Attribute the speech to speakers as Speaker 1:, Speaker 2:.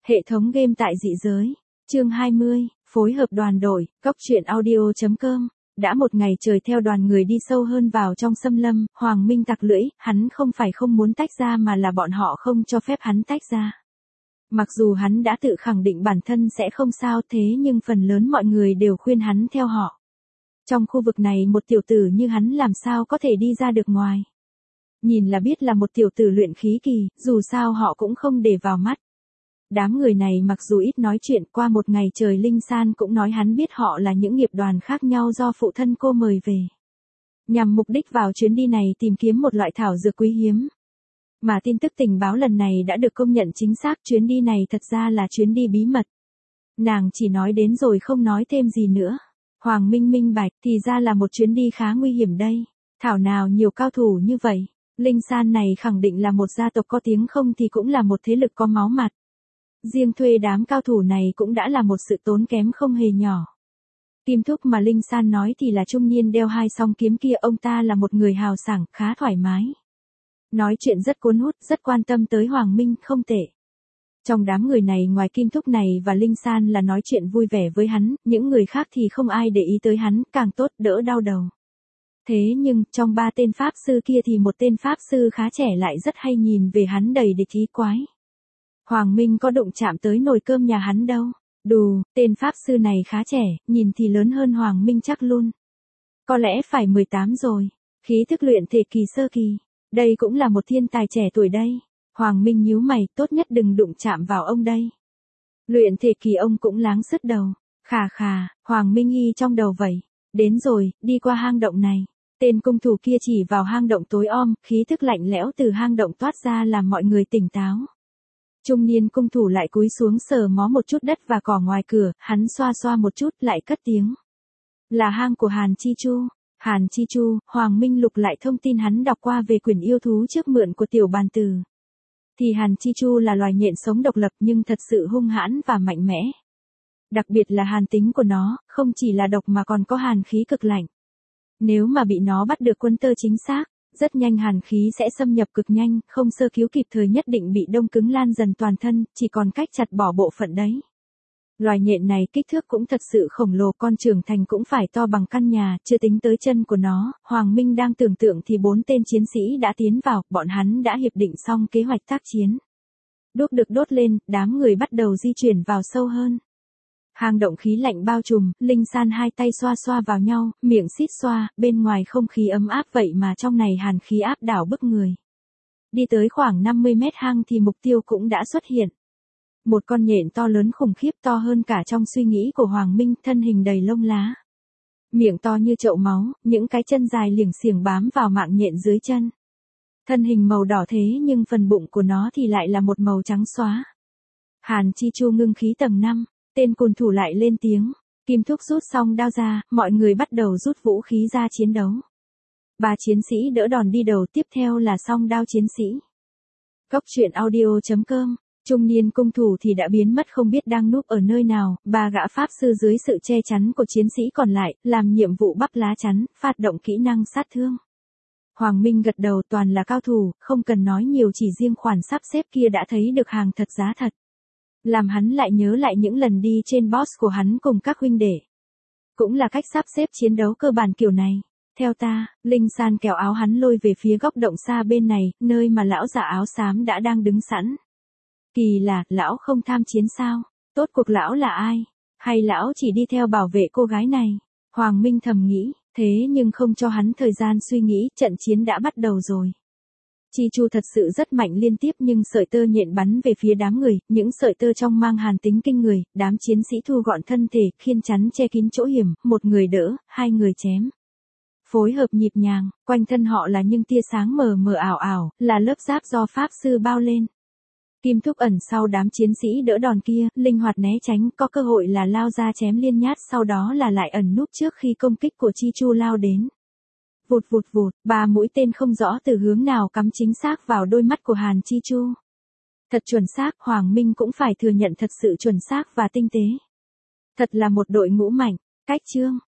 Speaker 1: Hệ thống game tại dị giới. Chương 20, phối hợp đoàn đội, Cốc truyện audio.com. Đã một ngày trời theo đoàn người đi sâu hơn vào trong xâm lâm, Hoàng Minh tặc lưỡi, hắn không phải không muốn tách ra mà là bọn họ không cho phép hắn tách ra. Mặc dù hắn đã tự khẳng định bản thân sẽ không sao thế nhưng phần lớn mọi người đều khuyên hắn theo họ. Trong khu vực này một tiểu tử như hắn làm sao có thể đi ra được ngoài. Nhìn là biết là một tiểu tử luyện khí kỳ, dù sao họ cũng không để vào mắt. Đám người này mặc dù ít nói chuyện qua một ngày trời Linh San cũng nói hắn biết họ là những nghiệp đoàn khác nhau do phụ thân cô mời về. Nhằm mục đích vào chuyến đi này tìm kiếm một loại thảo dược quý hiếm. Mà tin tức tình báo lần này đã được công nhận chính xác, chuyến đi này thật ra là chuyến đi bí mật. Nàng chỉ nói đến rồi không nói thêm gì nữa. Hoàng Minh minh bạch thì ra là một chuyến đi khá nguy hiểm đây. Thảo nào nhiều cao thủ như vậy. Linh San này khẳng định là một gia tộc có tiếng không thì cũng là một thế lực có máu mặt. Riêng thuê đám cao thủ này cũng đã là một sự tốn kém không hề nhỏ. Kim Thúc mà Linh San nói thì là trung niên đeo hai song kiếm kia, ông ta là một người hào sảng, khá thoải mái. Nói chuyện rất cuốn hút, rất quan tâm tới Hoàng Minh, không tệ. Trong đám người này ngoài Kim Thúc này và Linh San là nói chuyện vui vẻ với hắn, những người khác thì không ai để ý tới hắn, càng tốt đỡ đau đầu. Thế nhưng, trong ba tên pháp sư kia thì một tên pháp sư khá trẻ lại rất hay nhìn về hắn đầy địch ý quái. Hoàng Minh có đụng chạm tới nồi cơm nhà hắn đâu. Đù, tên pháp sư này khá trẻ, nhìn thì lớn hơn Hoàng Minh chắc luôn. Có lẽ phải 18 rồi. Khí thức luyện thể kỳ sơ kỳ. Đây cũng là một thiên tài trẻ tuổi đây. Hoàng Minh nhíu mày, tốt nhất đừng đụng chạm vào ông đây. Luyện thể kỳ ông cũng láng sứt đầu. Khà khà, Hoàng Minh nghi trong đầu vậy. Đến rồi, đi qua hang động này. Tên cung thủ kia chỉ vào hang động tối om, khí thức lạnh lẽo từ hang động toát ra làm mọi người tỉnh táo. Trung niên cung thủ lại cúi xuống sờ mó một chút đất và cỏ ngoài cửa, hắn xoa xoa một chút lại cất tiếng. Là hang của Hàn Chi Chu. Hàn Chi Chu, Hoàng Minh lục lại thông tin hắn đọc qua về quyển yêu thú trước mượn của tiểu bàn tử. Thì Hàn Chi Chu là loài nhện sống độc lập nhưng thật sự hung hãn và mạnh mẽ. Đặc biệt là hàn tính của nó, không chỉ là độc mà còn có hàn khí cực lạnh. Nếu mà bị nó bắt được quân tơ chính xác, rất nhanh hàn khí sẽ xâm nhập cực nhanh, không sơ cứu kịp thời nhất định bị đông cứng lan dần toàn thân, chỉ còn cách chặt bỏ bộ phận đấy. Loài nhện này kích thước cũng thật sự khổng lồ, con trưởng thành cũng phải to bằng căn nhà, chưa tính tới chân của nó. Hoàng Minh đang tưởng tượng thì 4 tên chiến sĩ đã tiến vào, bọn hắn đã hiệp định xong kế hoạch tác chiến. Đuốc được đốt lên, đám người bắt đầu di chuyển vào sâu hơn. Hang động khí lạnh bao trùm, Linh San hai tay xoa xoa vào nhau, miệng xít xoa, bên ngoài không khí ấm áp vậy mà trong này hàn khí áp đảo bức người. Đi tới khoảng 50 mét hang thì mục tiêu cũng đã xuất hiện. Một con nhện to lớn khủng khiếp, to hơn cả trong suy nghĩ của Hoàng Minh, thân hình đầy lông lá. Miệng to như chậu máu, những cái chân dài liềng xiềng bám vào mạng nhện dưới chân. Thân hình màu đỏ thế nhưng phần bụng của nó thì lại là một màu trắng xóa. Hàn Chi Chu ngưng khí tầng 5. Tên côn thủ lại lên tiếng. Kim Thúc rút xong đao ra, mọi người bắt đầu rút vũ khí ra chiến đấu. 3 chiến sĩ đỡ đòn đi đầu, tiếp theo là song đao chiến sĩ. Cốc truyện audio.com. Trung niên cung thủ thì đã biến mất không biết đang núp ở nơi nào, 3 gã pháp sư dưới sự che chắn của chiến sĩ còn lại, làm nhiệm vụ bắp lá chắn, phát động kỹ năng sát thương. Hoàng Minh gật đầu, toàn là cao thủ, không cần nói nhiều, chỉ riêng khoản sắp xếp kia đã thấy được hàng thật giá thật. Làm hắn lại nhớ lại những lần đi trên boss của hắn cùng các huynh đệ. Cũng là cách sắp xếp chiến đấu cơ bản kiểu này. Theo ta, Linh San kéo áo hắn lôi về phía góc động xa bên này, nơi mà lão già áo xám đã đang đứng sẵn. Kỳ là, lão không tham chiến sao? Tốt cuộc lão là ai? Hay lão chỉ đi theo bảo vệ cô gái này? Hoàng Minh thầm nghĩ, thế nhưng không cho hắn thời gian suy nghĩ, trận chiến đã bắt đầu rồi. Chi Chu thật sự rất mạnh liên tiếp nhưng sợi tơ nhện bắn về phía đám người, những sợi tơ trong mang hàn tính kinh người, đám chiến sĩ thu gọn thân thể, khiên chắn che kín chỗ hiểm, một người đỡ, 2 người chém. Phối hợp nhịp nhàng, quanh thân họ là những tia sáng mờ mờ ảo ảo, là lớp giáp do pháp sư bao lên. Kim Thúc ẩn sau đám chiến sĩ đỡ đòn kia, linh hoạt né tránh, có cơ hội là lao ra chém liên nhát, sau đó là lại ẩn núp trước khi công kích của Chi Chu lao đến. Vụt vụt vụt, 3 mũi tên không rõ từ hướng nào cắm chính xác vào đôi mắt của Hàn Chi Chu. Thật chuẩn xác, Hoàng Minh cũng phải thừa nhận thật sự chuẩn xác và tinh tế. Thật là một đội ngũ mạnh. Cách chương.